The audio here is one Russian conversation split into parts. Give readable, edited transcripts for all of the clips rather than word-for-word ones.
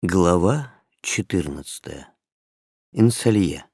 Глава 14. Инсалье.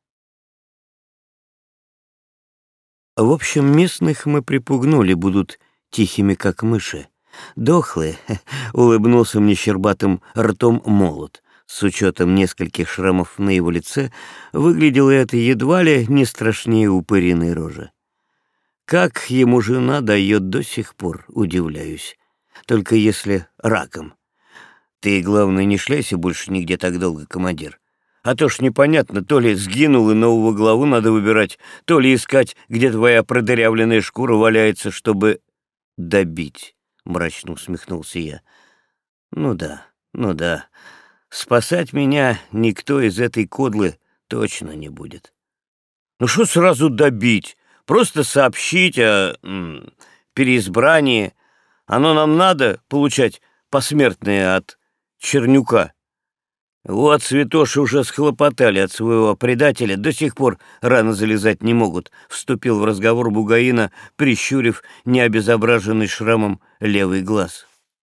В общем, местных мы припугнули, будут тихими, как мыши. Дохлые, улыбнулся мне щербатым ртом молот. С учетом нескольких шрамов на его лице, выглядело это едва ли не страшнее упыриной рожи. Как ему жена дает, до сих пор удивляюсь. Только если раком. Ты, главное, не шляйся больше нигде так долго, командир. А то ж непонятно, то ли сгинул и нового главу надо выбирать, то ли искать, где твоя продырявленная шкура валяется, чтобы добить, — мрачно усмехнулся я. Ну да, спасать меня никто из этой кодлы точно не будет. Ну что сразу добить? Просто сообщить о переизбрании. Оно нам надо получать посмертное от Чернюка. Вот святоши уже схлопотали от своего предателя, до сих пор рано залезать не могут, — вступил в разговор Бугаина, прищурив необезображенный шрамом левый глаз.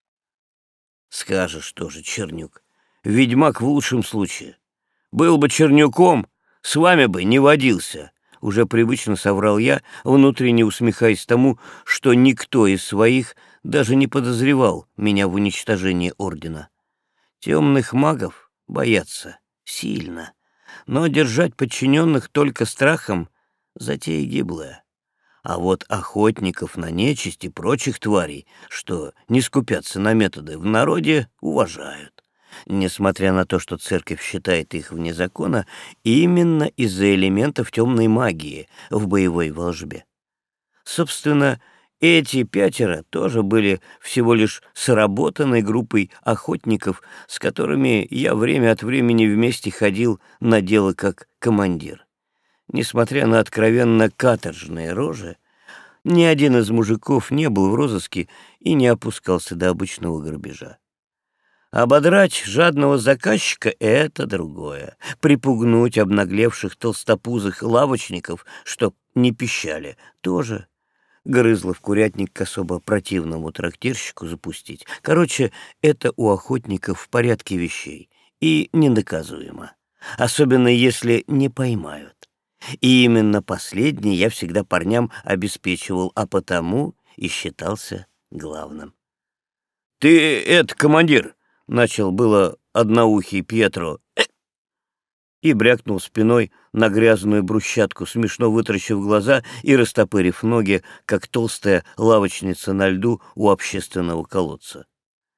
Скажешь тоже, Чернюк. Ведьмак в лучшем случае. Был бы Чернюком, с вами бы не водился. Уже привычно соврал я, внутренне усмехаясь тому, что никто из своих даже не подозревал меня в уничтожении ордена. Темных магов боятся сильно, но держать подчиненных только страхом — затея гиблая. А вот охотников на нечисть и прочих тварей, что не скупятся на методы, в народе уважают. Несмотря на то, что церковь считает их вне закона, именно из-за элементов темной магии в боевой волжбе. Собственно, эти пятеро тоже были всего лишь сработанной группой охотников, с которыми я время от времени вместе ходил на дело как командир. Несмотря на откровенно каторжные рожи, ни один из мужиков не был в розыске и не опускался до обычного грабежа. Ободрать жадного заказчика — это другое. Припугнуть обнаглевших толстопузых лавочников, чтоб не пищали, тоже. Грызло в курятник к особо противному трактирщику запустить. Короче, это у охотников в порядке вещей и ненаказуемо. Особенно если не поймают. И именно последний я всегда парням обеспечивал, а потому и считался главным. «Ты это, командир!» — начал было одноухий Пьетро и брякнул спиной на грязную брусчатку, смешно вытаращив глаза и растопырив ноги, как толстая лавочница на льду у общественного колодца.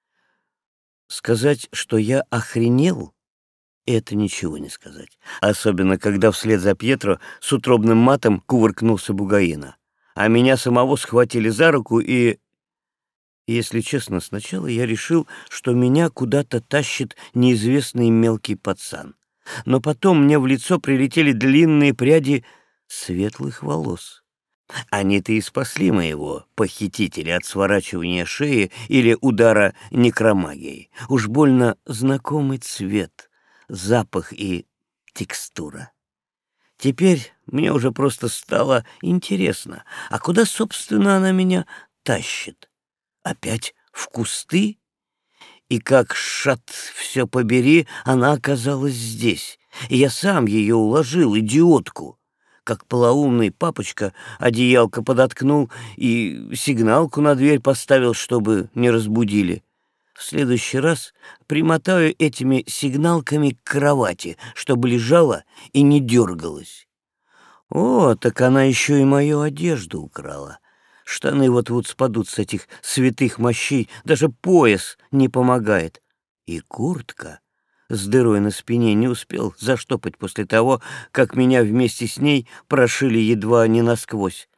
Сказать, что я охренел, это ничего не сказать. Особенно, когда вслед за Пьетро с утробным матом кувыркнулся Бугаина. А меня самого схватили за руку и... Если честно, сначала я решил, что меня куда-то тащит неизвестный мелкий пацан. Но потом мне в лицо прилетели длинные пряди светлых волос. Они-то и спасли моего похитителя от сворачивания шеи или удара некромагией. Уж больно знакомый цвет, запах и текстура. Теперь мне уже просто стало интересно, а куда, собственно, она меня тащит? Опять в кусты? И как, шат, все побери, она оказалась здесь. И я сам ее уложил, идиотку. Как полоумный папочка одеялко подоткнул и сигналку на дверь поставил, чтобы не разбудили. В следующий раз примотаю этими сигналками к кровати, чтобы лежала и не дергалась. О, так она еще и мою одежду украла. Штаны вот-вот спадут с этих святых мощей, даже пояс не помогает. И куртка с дырой на спине не успел заштопать после того, как меня вместе с ней прошили едва не насквозь.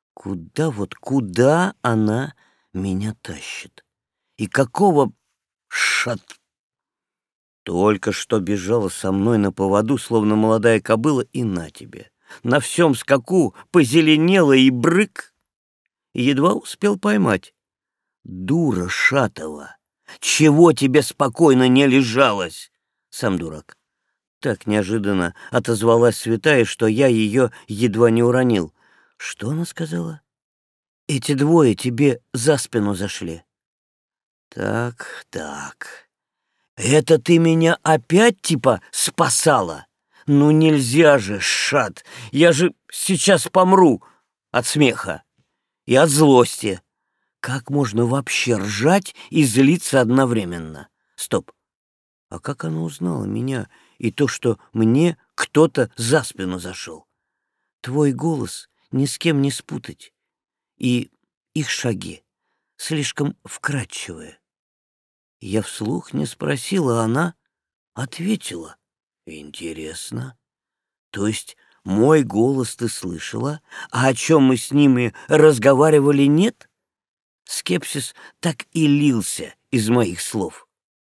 Куда она меня тащит? И какого шат... Только что бежала со мной на поводу, словно молодая кобыла, и на тебе. На всем скаку позеленела и брык. Едва успел поймать. Дура шатова! Чего тебе спокойно не лежалось? Сам дурак. Так неожиданно отозвалась святая, что я ее едва не уронил. Что она сказала? Эти двое тебе за спину зашли. Так. Это ты меня опять типа спасала? Ну нельзя же, шат, я же сейчас помру от смеха и от злости. Как можно вообще ржать и злиться одновременно? Стоп, а как она узнала меня и то, что мне кто-то за спину зашел? Твой голос ни с кем не спутать, и их шаги слишком вкрадчивые. Я вслух не спросила, а она ответила. Интересно. То есть мой голос ты слышала, а о чем мы с ними разговаривали, нет? Скепсис так и лился из моих слов.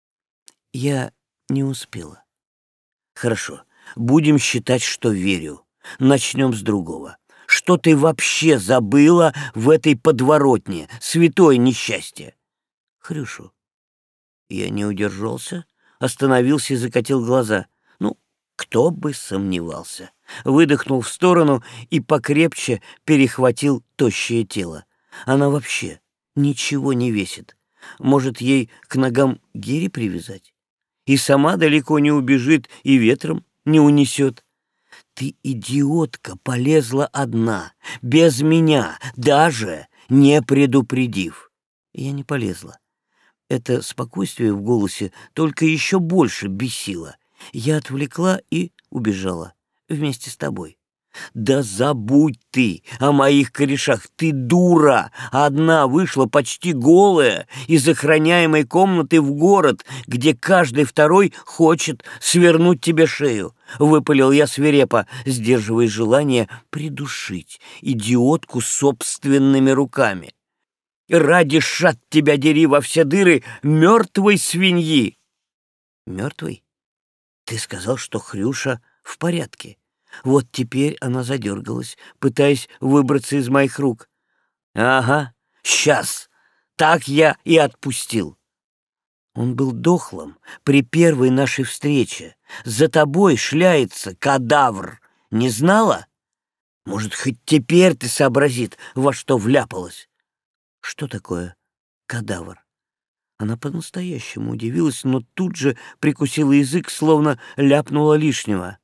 Я не успела. Хорошо, будем считать, что верю. Начнем с другого. Что ты вообще забыла в этой подворотне, святое несчастье? Хрюшу. Я не удержался, остановился и закатил глаза. Ну, кто бы сомневался. Выдохнул в сторону и покрепче перехватил тощее тело. Она вообще ничего не весит. Может, ей к ногам гири привязать? И сама далеко не убежит, и ветром не унесет. Ты, идиотка, полезла одна, без меня, даже не предупредив. Я не полезла. Это спокойствие в голосе только еще больше бесило. Я отвлекла и убежала вместе с тобой. Да забудь ты о моих корешах, ты дура! Одна вышла почти голая из охраняемой комнаты в город, где каждый второй хочет свернуть тебе шею. Выпалил я свирепо, сдерживая желание придушить идиотку собственными руками. Ради шат тебя дери во все дыры мертвой свиньи. Мертвый? Ты сказал, что Хрюша в порядке. Вот теперь она задергалась, пытаясь выбраться из моих рук. Ага, сейчас. Так я и отпустил. Он был дохлым при первой нашей встрече. За тобой шляется кадавр. Не знала? Может, хоть теперь ты сообразит, во что вляпалась? Что такое кадавр? Она по-настоящему удивилась, но тут же прикусила язык, словно ляпнула лишнего.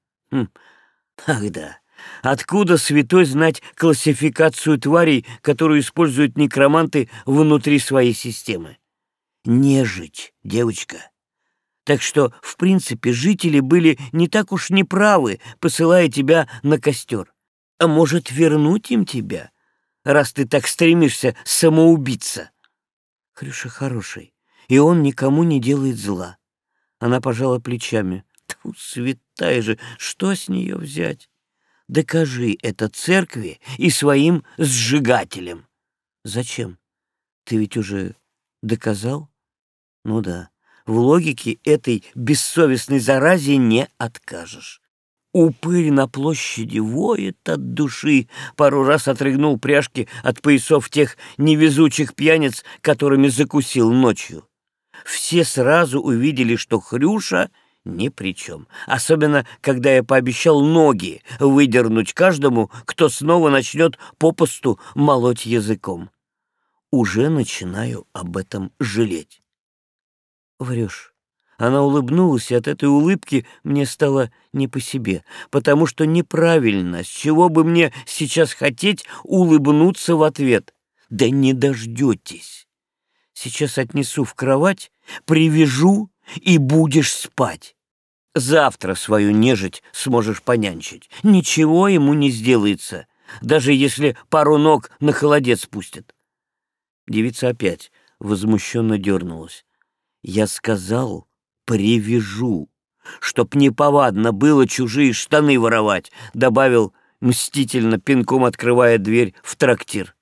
Ах да, откуда святой знать классификацию тварей, которую используют некроманты внутри своей системы? Нежить, девочка. Так что, в принципе, жители были не так уж неправы, посылая тебя на костер. А может, вернуть им тебя, раз ты так стремишься самоубиться? Хрюша хороший, и он никому не делает зла. Она пожала плечами. Тьфу, святая же, что с нее взять? Докажи это церкви и своим сжигателям. Зачем? Ты ведь уже доказал? Ну да, в логике этой бессовестной заразе не откажешь. Упырь на площади воет от души, пару раз отрыгнул пряжки от поясов тех невезучих пьяниц, которыми закусил ночью. Все сразу увидели, что Хрюша ни при чем. Особенно, когда я пообещал ноги выдернуть каждому, кто снова начнет попусту молоть языком. Уже начинаю об этом жалеть. Врешь. Она улыбнулась, и от этой улыбки мне стало не по себе, потому что неправильно, с чего бы мне сейчас хотеть улыбнуться в ответ. Да не дождетесь. Сейчас отнесу в кровать, привяжу, и будешь спать. Завтра свою нежить сможешь понянчить. Ничего ему не сделается, даже если пару ног на холодец пустят. Девица опять возмущенно дернулась. Я сказал, привяжу, чтоб неповадно было чужие штаны воровать, добавил мстительно, пинком открывая дверь в трактир.